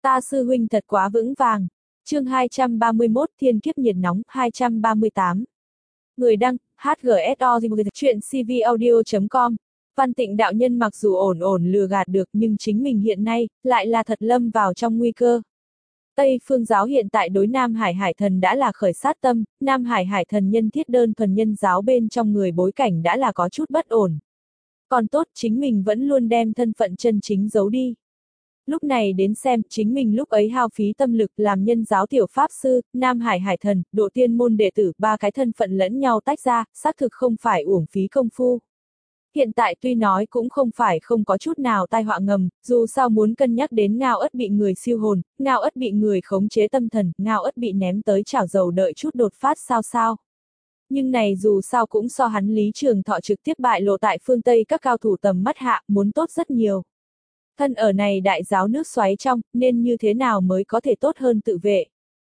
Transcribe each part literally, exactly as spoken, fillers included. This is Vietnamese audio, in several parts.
Ta sư huynh thật quá vững vàng. Chương hai trăm ba mươi mốt Thiên kiếp nhiệt nóng hai trăm ba mươi tám. Người đăng, hát giê ét o chuyện c v audio chấm com. Văn Tịnh đạo nhân mặc dù ổn ổn lừa gạt được nhưng chính mình hiện nay, lại là thật lâm vào trong nguy cơ. Tây Phương giáo hiện tại đối Nam Hải Hải Thần đã là khởi sát tâm, Nam Hải Hải Thần nhân thiết đơn thuần nhân giáo bên trong người bối cảnh đã là có chút bất ổn. Còn tốt chính mình vẫn luôn đem thân phận chân chính giấu đi. Lúc này đến xem, chính mình lúc ấy hao phí tâm lực làm nhân giáo tiểu pháp sư, Nam Hải Hải Thần, độ tiên môn đệ tử, ba cái thân phận lẫn nhau tách ra, xác thực không phải uổng phí công phu. Hiện tại tuy nói cũng không phải không có chút nào tai họa ngầm, dù sao muốn cân nhắc đến Ngao Ất bị người siêu hồn, Ngao Ất bị người khống chế tâm thần, Ngao Ất bị ném tới chảo dầu đợi chút đột phát sao sao. Nhưng này dù sao cũng so hắn Lý Trường Thọ trực tiếp bại lộ tại phương Tây các cao thủ tầm mắt hạ, muốn tốt rất nhiều. Thân ở này đại giáo nước xoáy trong, nên như thế nào mới có thể tốt hơn tự vệ.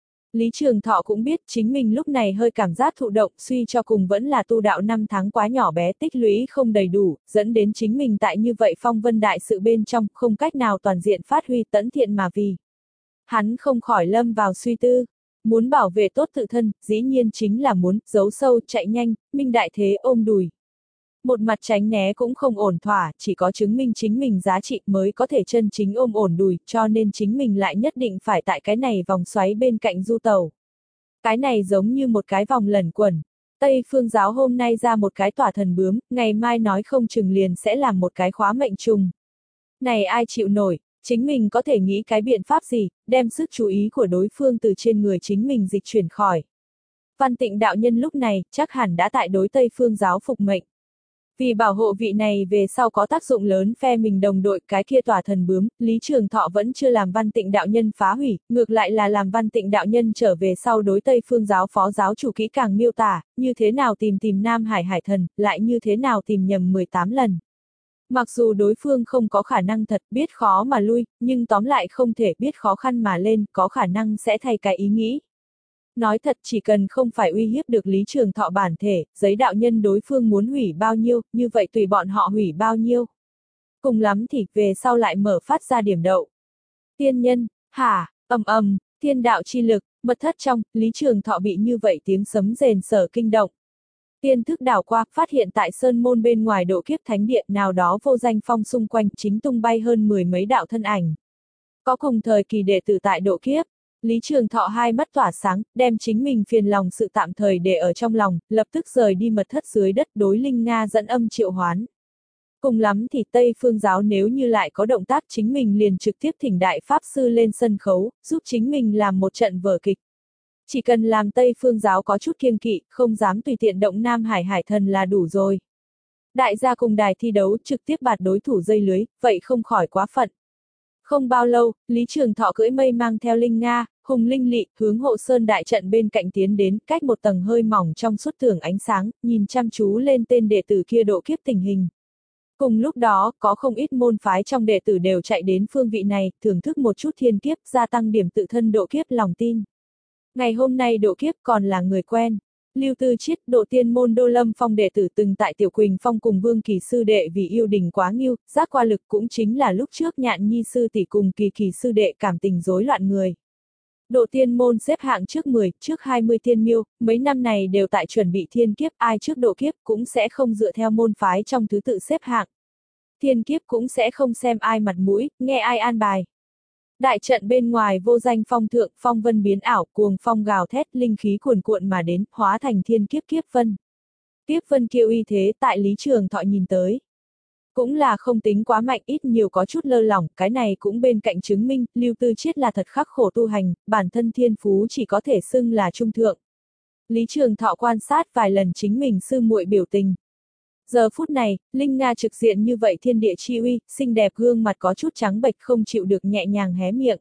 Lý Trường Thọ cũng biết chính mình lúc này hơi cảm giác thụ động, suy cho cùng vẫn là tu đạo năm tháng quá nhỏ bé, tích lũy không đầy đủ, dẫn đến chính mình tại như vậy phong vân đại sự bên trong, không cách nào toàn diện phát huy tẫn thiện mà vì. Hắn không khỏi lâm vào suy tư, muốn bảo vệ tốt tự thân, dĩ nhiên chính là muốn giấu sâu, chạy nhanh, minh đại thế ôm đùi. Một mặt tránh né cũng không ổn thỏa, chỉ có chứng minh chính mình giá trị mới có thể chân chính ôm ổn đùi, cho nên chính mình lại nhất định phải tại cái này vòng xoáy bên cạnh du tàu. Cái này giống như một cái vòng lẩn quẩn. Tây Phương giáo hôm nay ra một cái tỏa thần bướm, ngày mai nói không chừng liền sẽ làm một cái khóa mệnh trùng. Này ai chịu nổi, chính mình có thể nghĩ cái biện pháp gì, đem sức chú ý của đối phương từ trên người chính mình dịch chuyển khỏi. Văn Tịnh đạo nhân lúc này, chắc hẳn đã tại đối Tây Phương giáo phục mệnh. Vì bảo hộ vị này về sau có tác dụng lớn phe mình đồng đội cái kia tỏa thần bướm, Lý Trường Thọ vẫn chưa làm Văn Tịnh đạo nhân phá hủy, ngược lại là làm Văn Tịnh đạo nhân trở về sau đối Tây Phương giáo phó giáo chủ kỹ càng miêu tả, như thế nào tìm tìm Nam Hải Hải Thần, lại như thế nào tìm nhầm mười tám lần. Mặc dù đối phương không có khả năng thật biết khó mà lui, nhưng tóm lại không thể biết khó khăn mà lên, có khả năng sẽ thay cái ý nghĩ. Nói thật chỉ cần không phải uy hiếp được Lý Trường Thọ bản thể, giấy đạo nhân đối phương muốn hủy bao nhiêu, như vậy tùy bọn họ hủy bao nhiêu. Cùng lắm thì về sau lại mở phát ra điểm đậu. Tiên nhân, hả, ầm ầm, thiên đạo chi lực, mật thất trong, Lý Trường Thọ bị như vậy tiếng sấm rền sở kinh động. Tiên thức đảo qua, phát hiện tại sơn môn bên ngoài độ kiếp thánh điện nào đó vô danh phong xung quanh chính tung bay hơn mười mấy đạo thân ảnh. Có cùng thời kỳ đệ tử tại độ kiếp. Lý Trường Thọ hai mắt tỏa sáng, đem chính mình phiền lòng sự tạm thời để ở trong lòng, lập tức rời đi mật thất dưới đất đối Linh Nga dẫn âm triệu hoán. Cùng lắm thì Tây Phương giáo nếu như lại có động tác chính mình liền trực tiếp thỉnh đại pháp sư lên sân khấu, giúp chính mình làm một trận vở kịch. Chỉ cần làm Tây Phương giáo có chút kiêng kỵ, không dám tùy tiện động Nam Hải Hải Thần là đủ rồi. Đại gia cùng đài thi đấu trực tiếp bạt đối thủ dây lưới, vậy không khỏi quá phận. Không bao lâu, Lý Trường Thọ cưỡi mây mang theo Linh Nga, Hùng Linh Lị, hướng hộ sơn đại trận bên cạnh tiến đến, cách một tầng hơi mỏng trong suốt thưởng ánh sáng, nhìn chăm chú lên tên đệ tử kia độ kiếp tình hình. Cùng lúc đó, có không ít môn phái trong đệ tử đều chạy đến phương vị này, thưởng thức một chút thiên kiếp, gia tăng điểm tự thân độ kiếp lòng tin. Ngày hôm nay độ kiếp còn là người quen. Lưu Tư Chiết, độ tiên môn Đô Lâm Phong đệ tử từng tại Tiểu Quỳnh Phong cùng Vương Kỳ sư đệ vì yêu đình quá nghiêu, giác qua lực cũng chính là lúc trước Nhạn Nhi sư tỷ cùng Kỳ Kỳ sư đệ cảm tình rối loạn người. Độ tiên môn xếp hạng trước mười, trước hai mươi tiên miêu, mấy năm này đều tại chuẩn bị thiên kiếp, ai trước độ kiếp cũng sẽ không dựa theo môn phái trong thứ tự xếp hạng. Thiên kiếp cũng sẽ không xem ai mặt mũi, nghe ai an bài. Đại trận bên ngoài vô danh phong thượng, phong vân biến ảo, cuồng phong gào thét, linh khí cuồn cuộn mà đến, hóa thành thiên kiếp kiếp vân. Kiếp vân kia uy thế tại Lý Trường Thọ nhìn tới. Cũng là không tính quá mạnh, ít nhiều có chút lơ lỏng, cái này cũng bên cạnh chứng minh, Lưu Tư Chiết là thật khắc khổ tu hành, bản thân thiên phú chỉ có thể xưng là trung thượng. Lý Trường Thọ quan sát vài lần chính mình sư muội biểu tình. Giờ phút này, Linh Nga trực diện như vậy thiên địa chi uy, xinh đẹp gương mặt có chút trắng bệch không chịu được nhẹ nhàng hé miệng.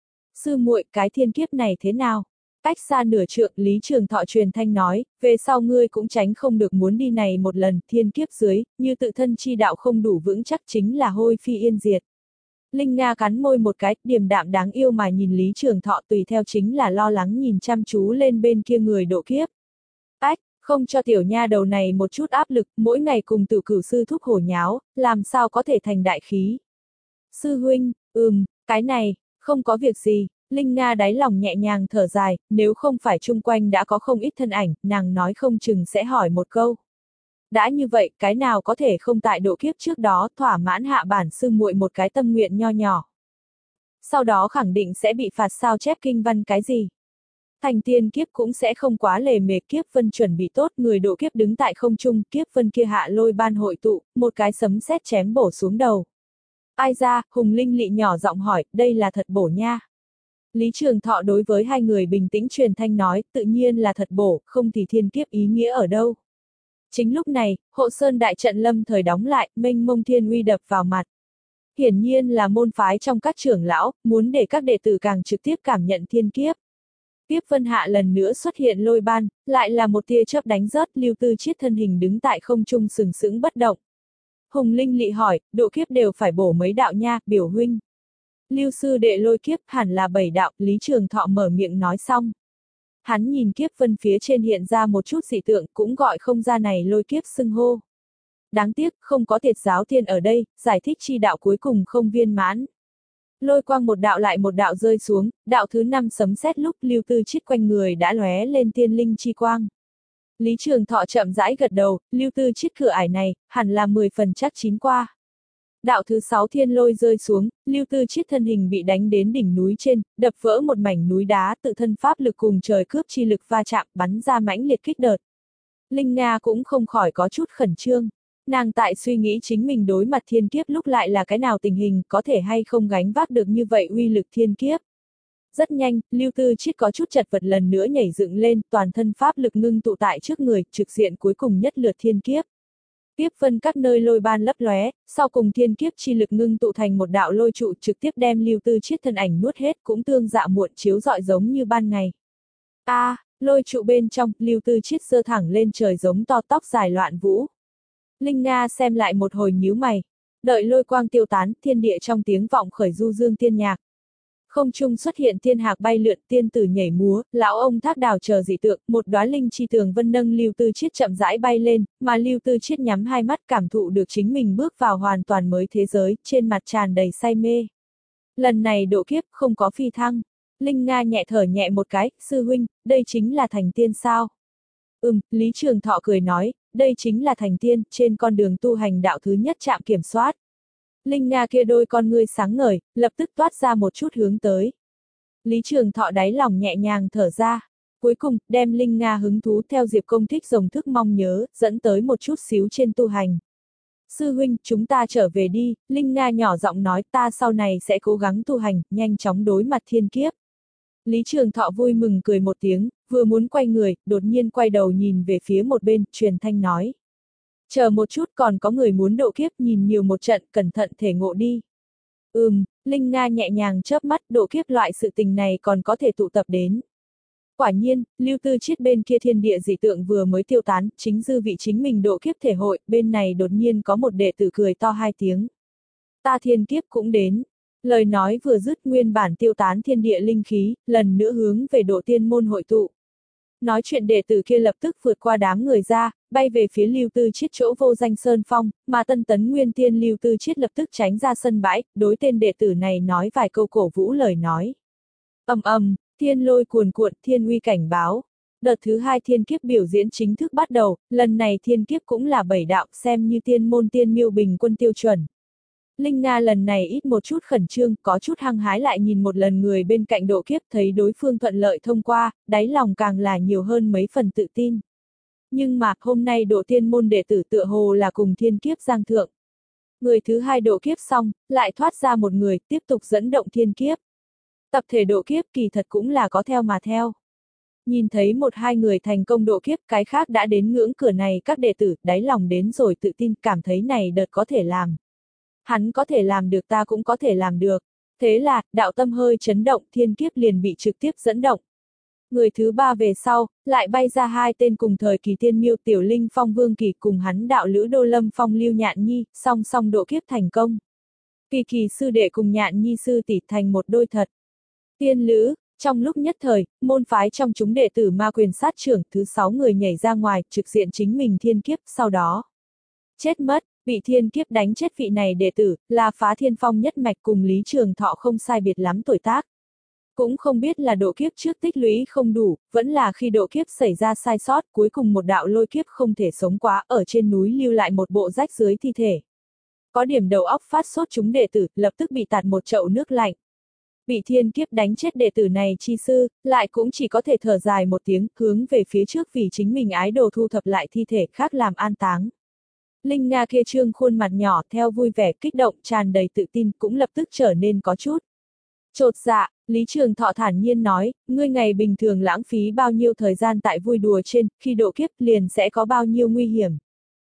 Sư muội, cái thiên kiếp này thế nào? Cách xa nửa trượng, Lý Trường Thọ truyền thanh nói, về sau ngươi cũng tránh không được muốn đi này một lần, thiên kiếp dưới, như tự thân chi đạo không đủ vững chắc chính là hôi phi yên diệt. Linh Nga cắn môi một cái, điềm đạm đáng yêu mà nhìn Lý Trường Thọ tùy theo chính là lo lắng nhìn chăm chú lên bên kia người độ kiếp. Ách! Không cho tiểu nha đầu này một chút áp lực, mỗi ngày cùng Tử Cửu sư thúc hổ nháo, làm sao có thể thành đại khí. Sư huynh, ừm, cái này, Không có việc gì, Linh Nga đáy lòng nhẹ nhàng thở dài, nếu không phải chung quanh đã có không ít thân ảnh, nàng nói không chừng sẽ hỏi một câu. Đã như vậy, cái nào có thể không tại độ kiếp trước đó thỏa mãn hạ bản sư muội một cái tâm nguyện nho nhỏ. Sau đó khẳng định sẽ bị phạt sao chép kinh văn cái gì. Thành tiên kiếp cũng sẽ không quá lề mề, kiếp vân chuẩn bị tốt, người độ kiếp đứng tại không trung, kiếp vân kia hạ lôi ban hội tụ, một cái sấm sét chém bổ xuống đầu. Ai ra, Hùng Linh Lị nhỏ giọng hỏi, đây là thật bổ nha. Lý Trường Thọ đối với hai người bình tĩnh truyền thanh nói, tự nhiên là thật bổ, không thì thiên kiếp ý nghĩa ở đâu. Chính lúc này, hộ sơn đại trận lâm thời đóng lại, mênh mông thiên uy đập vào mặt. Hiển nhiên là môn phái trong các trưởng lão, muốn để các đệ tử càng trực tiếp cảm nhận thiên kiếp. Tiếp vân hạ lần nữa xuất hiện lôi ban, lại là một tia chớp đánh rớt, Lưu Tư Chiết thân hình đứng tại không trung sừng sững bất động. Hùng Linh Lị hỏi, độ kiếp đều phải bổ mấy đạo nha, biểu huynh. Lưu sư đệ lôi kiếp hẳn là bảy đạo, Lý Trường Thọ mở miệng nói xong. Hắn nhìn kiếp vân phía trên hiện ra một chút dị tượng, cũng gọi không ra này lôi kiếp xưng hô. Đáng tiếc, không có Tiệt giáo thiên ở đây, giải thích chi đạo cuối cùng không viên mãn. Lôi quang một đạo lại một đạo rơi xuống, đạo thứ năm sấm sét lúc Lưu Tư Chiết quanh người đã lóe lên tiên linh chi quang. Lý Trường Thọ chậm rãi gật đầu, Lưu Tư Chiết cửa ải này, hẳn là mười phần chắc chín qua. Đạo thứ sáu thiên lôi rơi xuống, Lưu Tư Chiết thân hình bị đánh đến đỉnh núi trên, đập vỡ một mảnh núi đá, tự thân pháp lực cùng trời cướp chi lực va chạm, bắn ra mãnh liệt kích đợt. Linh Nga cũng không khỏi có chút khẩn trương. Nàng tại suy nghĩ chính mình đối mặt thiên kiếp lúc lại là cái nào tình hình, có thể hay không gánh vác được như vậy uy lực thiên kiếp. Rất nhanh, Lưu Tư Chiết có chút chật vật lần nữa nhảy dựng lên, toàn thân pháp lực ngưng tụ tại trước người, trực diện cuối cùng nhất lượt thiên kiếp. Tiếp phân các nơi lôi ban lấp lóe, sau cùng thiên kiếp chi lực ngưng tụ thành một đạo lôi trụ trực tiếp đem Lưu Tư Chiết thân ảnh nuốt hết, cũng tương dạ muộn chiếu rọi giống như ban ngày. A, à, lôi trụ bên trong, Lưu Tư Chiết giơ thẳng lên trời giống to tóc dài loạn vũ. Linh Nga xem lại một hồi nhíu mày, đợi lôi quang tiêu tán, thiên địa trong tiếng vọng khởi du dương tiên nhạc. Không trung xuất hiện tiên hạc bay lượn, tiên tử nhảy múa, lão ông thác đào chờ dị tượng, một đóa linh chi tường vân nâng Lưu Tư Chiết chậm rãi bay lên, mà Lưu Tư Chiết nhắm hai mắt cảm thụ được chính mình bước vào hoàn toàn mới thế giới, trên mặt tràn đầy say mê. Lần này độ kiếp không có phi thăng. Linh Nga nhẹ thở nhẹ một cái, sư huynh, đây chính là thành tiên sao? Ừm, Lý Trường Thọ cười nói, đây chính là thành tiên, trên con đường tu hành đạo thứ nhất trạm kiểm soát. Linh Nga kia đôi con ngươi sáng ngời, lập tức toát ra một chút hướng tới. Lý Trường Thọ đáy lòng nhẹ nhàng thở ra. Cuối cùng, đem Linh Nga hứng thú theo Diệp Công thích rồng thức mong nhớ, dẫn tới một chút xíu trên tu hành. Sư huynh, chúng ta trở về đi, Linh Nga nhỏ giọng nói, ta sau này sẽ cố gắng tu hành, nhanh chóng đối mặt thiên kiếp. Lý Trường Thọ vui mừng cười một tiếng, vừa muốn quay người, đột nhiên quay đầu nhìn về phía một bên, truyền thanh nói. Chờ một chút, còn có người muốn độ kiếp, nhìn nhiều một trận, cẩn thận thể ngộ đi. Ừm, Linh Nga nhẹ nhàng chớp mắt, độ kiếp loại sự tình này còn có thể tụ tập đến. Quả nhiên, Lưu Tư Chiết bên kia thiên địa dị tượng vừa mới tiêu tán, chính dư vị chính mình độ kiếp thể hội, bên này đột nhiên có một đệ tử cười to hai tiếng. Ta thiên kiếp cũng đến. Lời nói vừa dứt, nguyên bản tiêu tán thiên địa linh khí, lần nữa hướng về độ tiên môn hội tụ. Nói chuyện đệ tử kia lập tức vượt qua đám người ra, bay về phía Lưu Tư Chiết chỗ vô danh sơn phong, mà tân tấn nguyên tiên Lưu Tư Chiết lập tức tránh ra sân bãi, đối tên đệ tử này nói vài câu cổ vũ lời nói. Ầm ầm, thiên lôi cuồn cuộn, thiên uy cảnh báo. Đợt thứ hai thiên kiếp biểu diễn chính thức bắt đầu, lần này thiên kiếp cũng là bảy đạo, xem như tiên môn tiên miêu bình quân tiêu chuẩn. Linh Nga lần này ít một chút khẩn trương, có chút hăng hái lại nhìn một lần người bên cạnh độ kiếp, thấy đối phương thuận lợi thông qua, đáy lòng càng là nhiều hơn mấy phần tự tin. Nhưng mà, hôm nay độ tiên môn đệ tử tựa hồ là cùng thiên kiếp giang thượng. Người thứ hai độ kiếp xong, lại thoát ra một người, tiếp tục dẫn động thiên kiếp. Tập thể độ kiếp kỳ thật cũng là có theo mà theo. Nhìn thấy một hai người thành công độ kiếp, cái khác đã đến ngưỡng cửa này các đệ tử, đáy lòng đến rồi tự tin, cảm thấy này đợt có thể làm. Hắn có thể làm được, ta cũng có thể làm được. Thế là, đạo tâm hơi chấn động, thiên kiếp liền bị trực tiếp dẫn động. Người thứ ba về sau, lại bay ra hai tên cùng thời kỳ tiên miêu Tiểu Linh Phong Vương Kỳ cùng hắn đạo lữ Đô Lâm Phong Lưu Nhạn Nhi, song song độ kiếp thành công. Kỳ Kỳ sư đệ cùng Nhạn Nhi sư tỷ thành một đôi thật. Tiên lữ, trong lúc nhất thời, môn phái trong chúng đệ tử ma quyền sát trưởng thứ sáu người nhảy ra ngoài, trực diện chính mình thiên kiếp, sau đó chết mất. Bị thiên kiếp đánh chết vị này đệ tử, là Phá Thiên Phong nhất mạch cùng Lý Trường Thọ không sai biệt lắm tuổi tác. Cũng không biết là độ kiếp trước tích lũy không đủ, vẫn là khi độ kiếp xảy ra sai sót, cuối cùng một đạo lôi kiếp không thể sống quá, ở trên núi lưu lại một bộ rách dưới thi thể. Có điểm đầu óc phát sốt chúng đệ tử, lập tức bị tạt một chậu nước lạnh. Bị thiên kiếp đánh chết đệ tử này chi sư, lại cũng chỉ có thể thở dài một tiếng, hướng về phía trước vì chính mình ái đồ thu thập lại thi thể khác làm an táng. Linh Nga kia trương khuôn mặt nhỏ theo vui vẻ kích động tràn đầy tự tin cũng lập tức trở nên có chút chột dạ. Lý Trường Thọ thản nhiên nói, ngươi ngày bình thường lãng phí bao nhiêu thời gian tại vui đùa trên, khi độ kiếp liền sẽ có bao nhiêu nguy hiểm.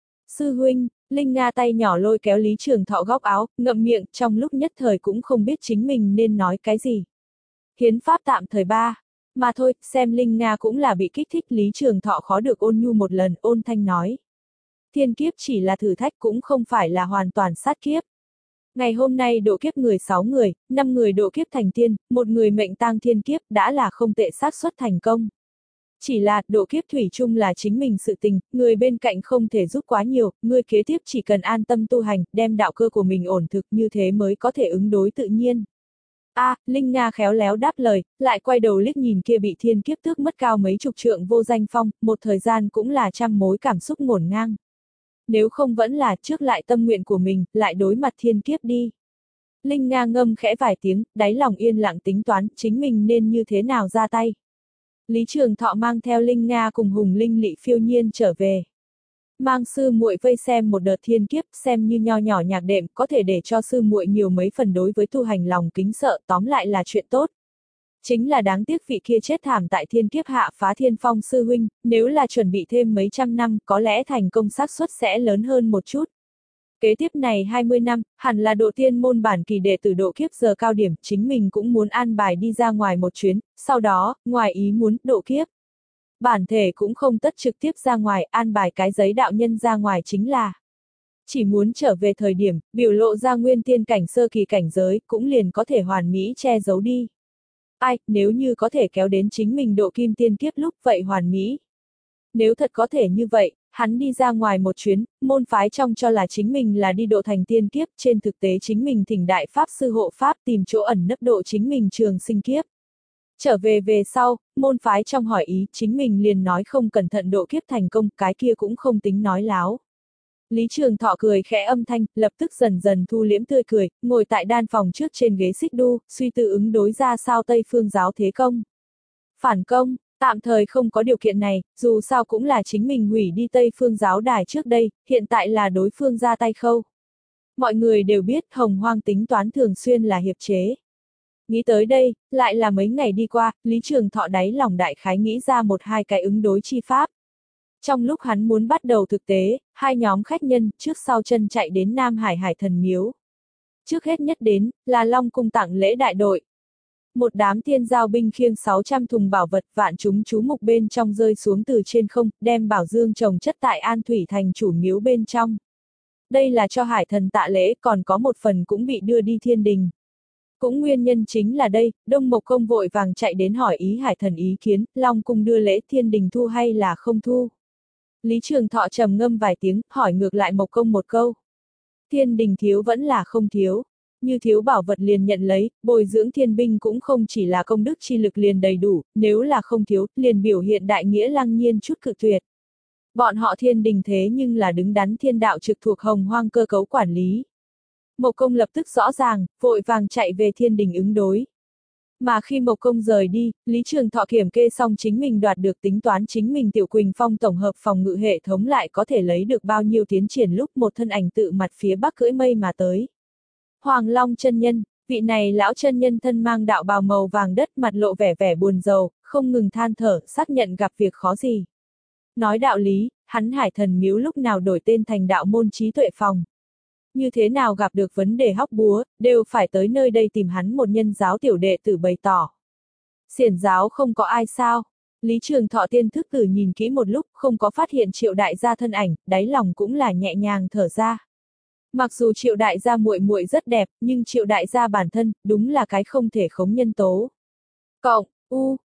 Sư huynh, Linh Nga tay nhỏ lôi kéo Lý Trường Thọ góc áo, ngậm miệng, trong lúc nhất thời cũng không biết chính mình nên nói cái gì. Hiến pháp tạm thời ba. Mà thôi, xem Linh Nga cũng là bị kích thích, Lý Trường Thọ khó được ôn nhu một lần, ôn thanh nói. Thiên kiếp chỉ là thử thách cũng không phải là hoàn toàn sát kiếp. Ngày hôm nay độ kiếp người sáu người, năm người độ kiếp thành tiên, một người mệnh tang thiên kiếp đã là không tệ xác suất thành công. Chỉ là, độ kiếp thủy chung là chính mình sự tình, người bên cạnh không thể giúp quá nhiều, người kế tiếp chỉ cần an tâm tu hành, đem đạo cơ của mình ổn thực như thế mới có thể ứng đối tự nhiên. A, à, Linh Nga khéo léo đáp lời, lại quay đầu liếc nhìn kia bị thiên kiếp tước mất cao mấy chục trượng vô danh phong, một thời gian cũng là trăm mối cảm xúc ngổn ngang. Nếu không vẫn là trước lại tâm nguyện của mình, lại đối mặt thiên kiếp đi. Linh Nga ngâm khẽ vài tiếng, đáy lòng yên lặng tính toán, chính mình nên như thế nào ra tay. Lý Trường Thọ mang theo Linh Nga cùng Hùng Linh Lị phiêu nhiên trở về. Mang sư muội vây xem một đợt thiên kiếp, xem như nho nhỏ nhạc đệm, có thể để cho sư muội nhiều mấy phần đối với tu hành lòng kính sợ, tóm lại là chuyện tốt. Chính là đáng tiếc vị kia chết thảm tại thiên kiếp hạ Phá Thiên Phong sư huynh, nếu là chuẩn bị thêm mấy trăm năm, có lẽ thành công xác suất sẽ lớn hơn một chút. Kế tiếp này hai mươi năm, hẳn là độ tiên môn bản kỳ đệ tử độ kiếp giờ cao điểm, chính mình cũng muốn an bài đi ra ngoài một chuyến, sau đó, ngoài ý muốn, độ kiếp. Bản thể cũng không tất trực tiếp ra ngoài, an bài cái giấy đạo nhân ra ngoài chính là. Chỉ muốn trở về thời điểm, biểu lộ ra nguyên tiên cảnh sơ kỳ cảnh giới, cũng liền có thể hoàn mỹ che giấu đi. Ai, nếu như có thể kéo đến chính mình độ kim tiên kiếp lúc vậy hoàn mỹ. Nếu thật có thể như vậy, hắn đi ra ngoài một chuyến, môn phái trong cho là chính mình là đi độ thành tiên kiếp, trên thực tế chính mình thỉnh đại pháp sư hộ pháp tìm chỗ ẩn nấp độ chính mình trường sinh kiếp. Trở về về sau, môn phái trong hỏi ý, chính mình liền nói không cẩn thận độ kiếp thành công, cái kia cũng không tính nói láo. Lý Trường Thọ cười khẽ âm thanh, lập tức dần dần thu liễm tươi cười, ngồi tại đan phòng trước trên ghế xích đu, suy tư ứng đối ra sao Tây Phương giáo thế công. Phản công, tạm thời không có điều kiện này, dù sao cũng là chính mình hủy đi Tây Phương giáo đài trước đây, hiện tại là đối phương ra tay khâu. Mọi người đều biết Hồng Hoang tính toán thường xuyên là hiệp chế. Nghĩ tới đây, lại là mấy ngày đi qua, Lý Trường Thọ đáy lòng đại khái nghĩ ra một hai cái ứng đối chi pháp. Trong lúc hắn muốn bắt đầu thực tế, hai nhóm khách nhân trước sau chân chạy đến Nam Hải Hải Thần Miếu. Trước hết nhất đến, là Long Cung tặng lễ đại đội. Một đám thiên giao binh khiêng sáu trăm thùng bảo vật vạn chúng chú mục bên trong rơi xuống từ trên không, đem bảo dương trồng chất tại An Thủy Thành chủ miếu bên trong. Đây là cho Hải Thần tạ lễ, còn có một phần cũng bị đưa đi thiên đình. Cũng nguyên nhân chính là đây, Đông Mộc Công vội vàng chạy đến hỏi ý Hải Thần ý kiến, Long Cung đưa lễ thiên đình thu hay là không thu. Lý Trường Thọ trầm ngâm vài tiếng, hỏi ngược lại Mộc Công một câu. Thiên đình thiếu vẫn là không thiếu. Như thiếu bảo vật liền nhận lấy, bồi dưỡng thiên binh cũng không chỉ là công đức chi lực liền đầy đủ, nếu là không thiếu, liền biểu hiện đại nghĩa lăng nhiên chút cự tuyệt. Bọn họ thiên đình thế nhưng là đứng đắn thiên đạo trực thuộc Hồng Hoang cơ cấu quản lý. Mộc Công lập tức rõ ràng, vội vàng chạy về thiên đình ứng đối. Mà khi Mộc Công rời đi, Lý Trường Thọ kiểm kê xong chính mình đoạt được tính toán chính mình Tiểu Quỳnh Phong tổng hợp phòng ngự hệ thống lại có thể lấy được bao nhiêu tiến triển lúc một thân ảnh tự mặt phía bắc cưỡi mây mà tới. Hoàng Long chân nhân, vị này lão chân nhân thân mang đạo bào màu vàng đất mặt lộ vẻ vẻ buồn rầu, không ngừng than thở, xác nhận gặp việc khó gì. Nói đạo lý, hắn Hải Thần Miếu lúc nào đổi tên thành đạo môn trí tuệ phòng. Như thế nào gặp được vấn đề hóc búa, đều phải tới nơi đây tìm hắn một nhân giáo tiểu đệ tử bày tỏ. Xiển giáo không có ai sao? Lý Trường Thọ tiên thức tử nhìn kỹ một lúc, không có phát hiện Triệu đại gia thân ảnh, đáy lòng cũng là nhẹ nhàng thở ra. Mặc dù Triệu đại gia muội muội rất đẹp, nhưng Triệu đại gia bản thân, đúng là cái không thể khống nhân tố. Cộng, u,